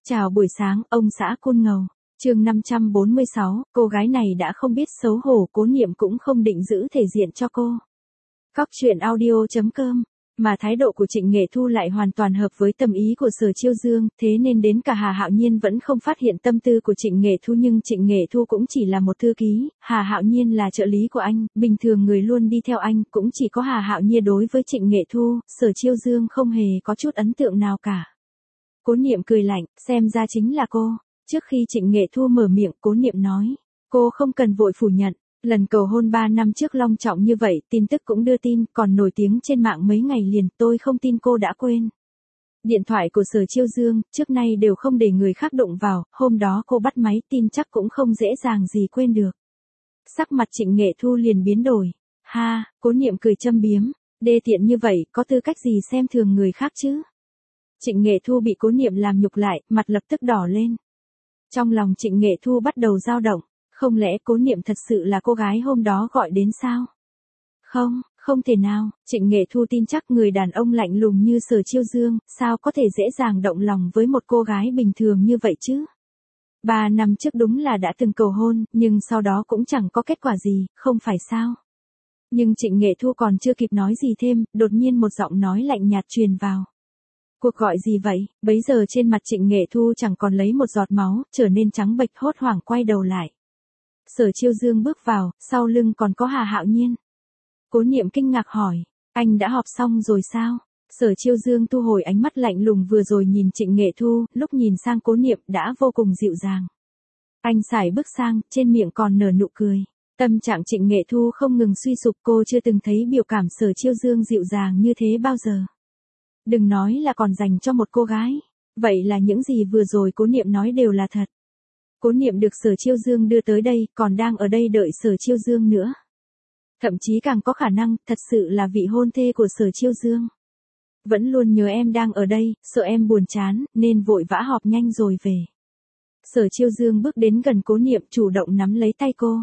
Chào buổi sáng, ông xã Côn Ngầu. Chương 546, cô gái này đã không biết xấu hổ, Cố Niệm cũng không định giữ thể diện cho cô. Cóc truyện audio.com. Mà thái độ của Trịnh Nghệ Thu lại hoàn toàn hợp với tâm ý của Sở Chiêu Dương, thế nên đến cả Hà Hạo Nhiên vẫn không phát hiện tâm tư của Trịnh Nghệ Thu, nhưng Trịnh Nghệ Thu cũng chỉ là một thư ký, Hà Hạo Nhiên là trợ lý của anh, bình thường người luôn đi theo anh, cũng chỉ có Hà Hạo Nhiên đối với Trịnh Nghệ Thu, Sở Chiêu Dương không hề có chút ấn tượng nào cả. Cố Niệm cười lạnh, xem ra chính là cô. Trước khi Trịnh Nghệ Thu mở miệng, Cố Niệm nói, cô không cần vội phủ nhận. Lần cầu hôn 3 năm trước long trọng như vậy, tin tức cũng đưa tin, còn nổi tiếng trên mạng mấy ngày liền, tôi không tin cô đã quên. Điện thoại của Sở Chiêu Dương, trước nay đều không để người khác đụng vào, hôm đó cô bắt máy tin chắc cũng không dễ dàng gì quên được. Sắc mặt Trịnh Nghệ Thu liền biến đổi. Ha, Cố Niệm cười châm biếm, đê tiện như vậy, có tư cách gì xem thường người khác chứ? Trịnh Nghệ Thu bị Cố Niệm làm nhục lại, mặt lập tức đỏ lên. Trong lòng Trịnh Nghệ Thu bắt đầu dao động, không lẽ Cố Niệm thật sự là cô gái hôm đó gọi đến sao? Không, không thể nào, Trịnh Nghệ Thu tin chắc người đàn ông lạnh lùng như Sở Chiêu Dương, sao có thể dễ dàng động lòng với một cô gái bình thường như vậy chứ? 3 năm trước đúng là đã từng cầu hôn, nhưng sau đó cũng chẳng có kết quả gì, không phải sao? Nhưng Trịnh Nghệ Thu còn chưa kịp nói gì thêm, đột nhiên một giọng nói lạnh nhạt truyền vào. Cuộc gọi gì vậy? Bấy giờ trên mặt Trịnh Nghệ Thu chẳng còn lấy một giọt máu, trở nên trắng bệch, hốt hoảng quay đầu lại. Sở Chiêu Dương bước vào, sau lưng còn có Hà Hạo Nhiên. Cố Niệm kinh ngạc hỏi, anh đã họp xong rồi sao? Sở Chiêu Dương thu hồi ánh mắt lạnh lùng vừa rồi nhìn Trịnh Nghệ Thu, lúc nhìn sang Cố Niệm đã vô cùng dịu dàng. Anh sải bước sang, trên miệng còn nở nụ cười. Tâm trạng Trịnh Nghệ Thu không ngừng suy sụp, cô chưa từng thấy biểu cảm Sở Chiêu Dương dịu dàng như thế bao giờ. Đừng nói là còn dành cho một cô gái. Vậy là những gì vừa rồi Cố Niệm nói đều là thật. Cố Niệm được Sở Chiêu Dương đưa tới đây, còn đang ở đây đợi Sở Chiêu Dương nữa. Thậm chí càng có khả năng, thật sự là vị hôn thê của Sở Chiêu Dương. Vẫn luôn nhớ em đang ở đây, sợ em buồn chán, nên vội vã họp nhanh rồi về. Sở Chiêu Dương bước đến gần Cố Niệm, chủ động nắm lấy tay cô.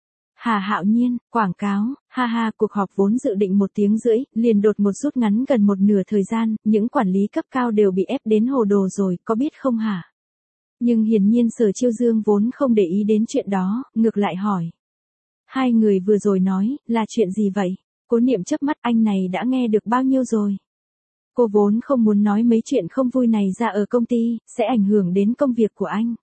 Hà Hạo Nhiên, quảng cáo, ha ha, cuộc họp vốn dự định 1 tiếng rưỡi, liền đột ngột rút ngắn gần một nửa thời gian, những quản lý cấp cao đều bị ép đến hồ đồ rồi, có biết không hả? Nhưng hiển nhiên Sở Chiêu Dương vốn không để ý đến chuyện đó, ngược lại hỏi. Hai người vừa rồi nói, là chuyện gì vậy? Cố Niệm chớp mắt, anh này đã nghe được bao nhiêu rồi? Cô vốn không muốn nói mấy chuyện không vui này ra ở công ty, sẽ ảnh hưởng đến công việc của anh.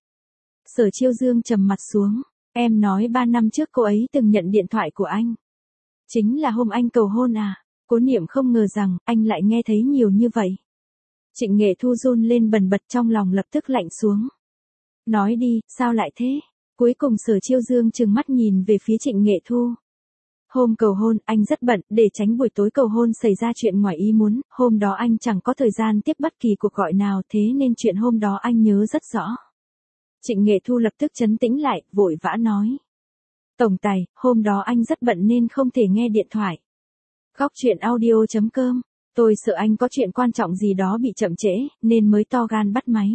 Sở Chiêu Dương trầm mặt xuống. Em nói 3 năm trước cô ấy từng nhận điện thoại của anh. Chính là hôm anh cầu hôn à? Cố Niệm không ngờ rằng, anh lại nghe thấy nhiều như vậy. Trịnh Nghệ Thu run lên bần bật, trong lòng lập tức lạnh xuống. Nói đi, sao lại thế? Cuối cùng Sở Chiêu Dương trừng mắt nhìn về phía Trịnh Nghệ Thu. Hôm cầu hôn, anh rất bận, để tránh buổi tối cầu hôn xảy ra chuyện ngoài ý muốn, hôm đó anh chẳng có thời gian tiếp bất kỳ cuộc gọi nào, thế nên chuyện hôm đó anh nhớ rất rõ. Trịnh Nghệ Thu lập tức trấn tĩnh lại, vội vã nói. Tổng tài, hôm đó anh rất bận nên không thể nghe điện thoại. Cóc truyện audio.com. Tôi sợ anh có chuyện quan trọng gì đó bị chậm trễ, nên mới to gan bắt máy.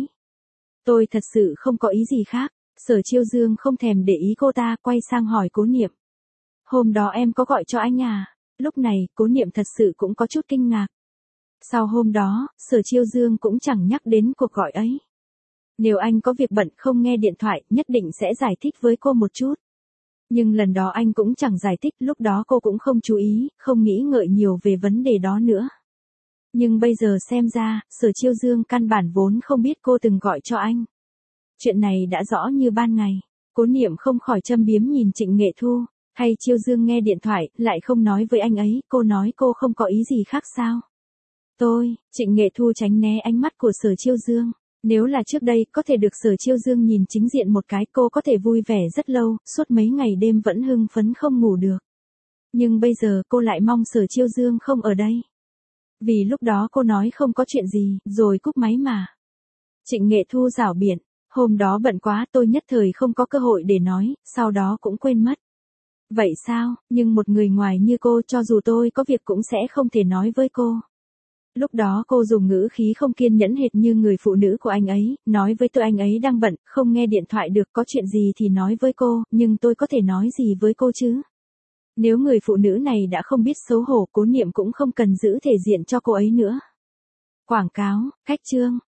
Tôi thật sự không có ý gì khác. Sở Chiêu Dương không thèm để ý cô ta, quay sang hỏi Cố Niệm. Hôm đó em có gọi cho anh à? Lúc này, Cố Niệm thật sự cũng có chút kinh ngạc. Sau hôm đó, Sở Chiêu Dương cũng chẳng nhắc đến cuộc gọi ấy. Nếu anh có việc bận không nghe điện thoại, nhất định sẽ giải thích với cô một chút. Nhưng lần đó anh cũng chẳng giải thích, lúc đó cô cũng không chú ý, không nghĩ ngợi nhiều về vấn đề đó nữa. Nhưng bây giờ xem ra, Sở Chiêu Dương căn bản vốn không biết cô từng gọi cho anh. Chuyện này đã rõ như ban ngày. Cố Niệm không khỏi châm biếm nhìn Trịnh Nghệ Thu. Hay Chiêu Dương nghe điện thoại, lại không nói với anh ấy, cô nói cô không có ý gì khác sao? Trịnh Nghệ Thu tránh né ánh mắt của Sở Chiêu Dương. Nếu là trước đây, có thể được Sở Chiêu Dương nhìn chính diện một cái, cô có thể vui vẻ rất lâu, suốt mấy ngày đêm vẫn hưng phấn không ngủ được. Nhưng bây giờ cô lại mong Sở Chiêu Dương không ở đây. Vì lúc đó cô nói không có chuyện gì, rồi cúp máy mà. Trịnh Nghệ Thu giảo biện, hôm đó bận quá, tôi nhất thời không có cơ hội để nói, sau đó cũng quên mất. Vậy sao, nhưng một người ngoài như cô, cho dù tôi có việc cũng sẽ không thể nói với cô. Lúc đó cô dùng ngữ khí không kiên nhẫn hệt như người phụ nữ của anh ấy, nói với tôi anh ấy đang bận, không nghe điện thoại được, có chuyện gì thì nói với cô, nhưng tôi có thể nói gì với cô chứ? Nếu người phụ nữ này đã không biết xấu hổ, Cố Niệm cũng không cần giữ thể diện cho cô ấy nữa. Quảng cáo, khách trương,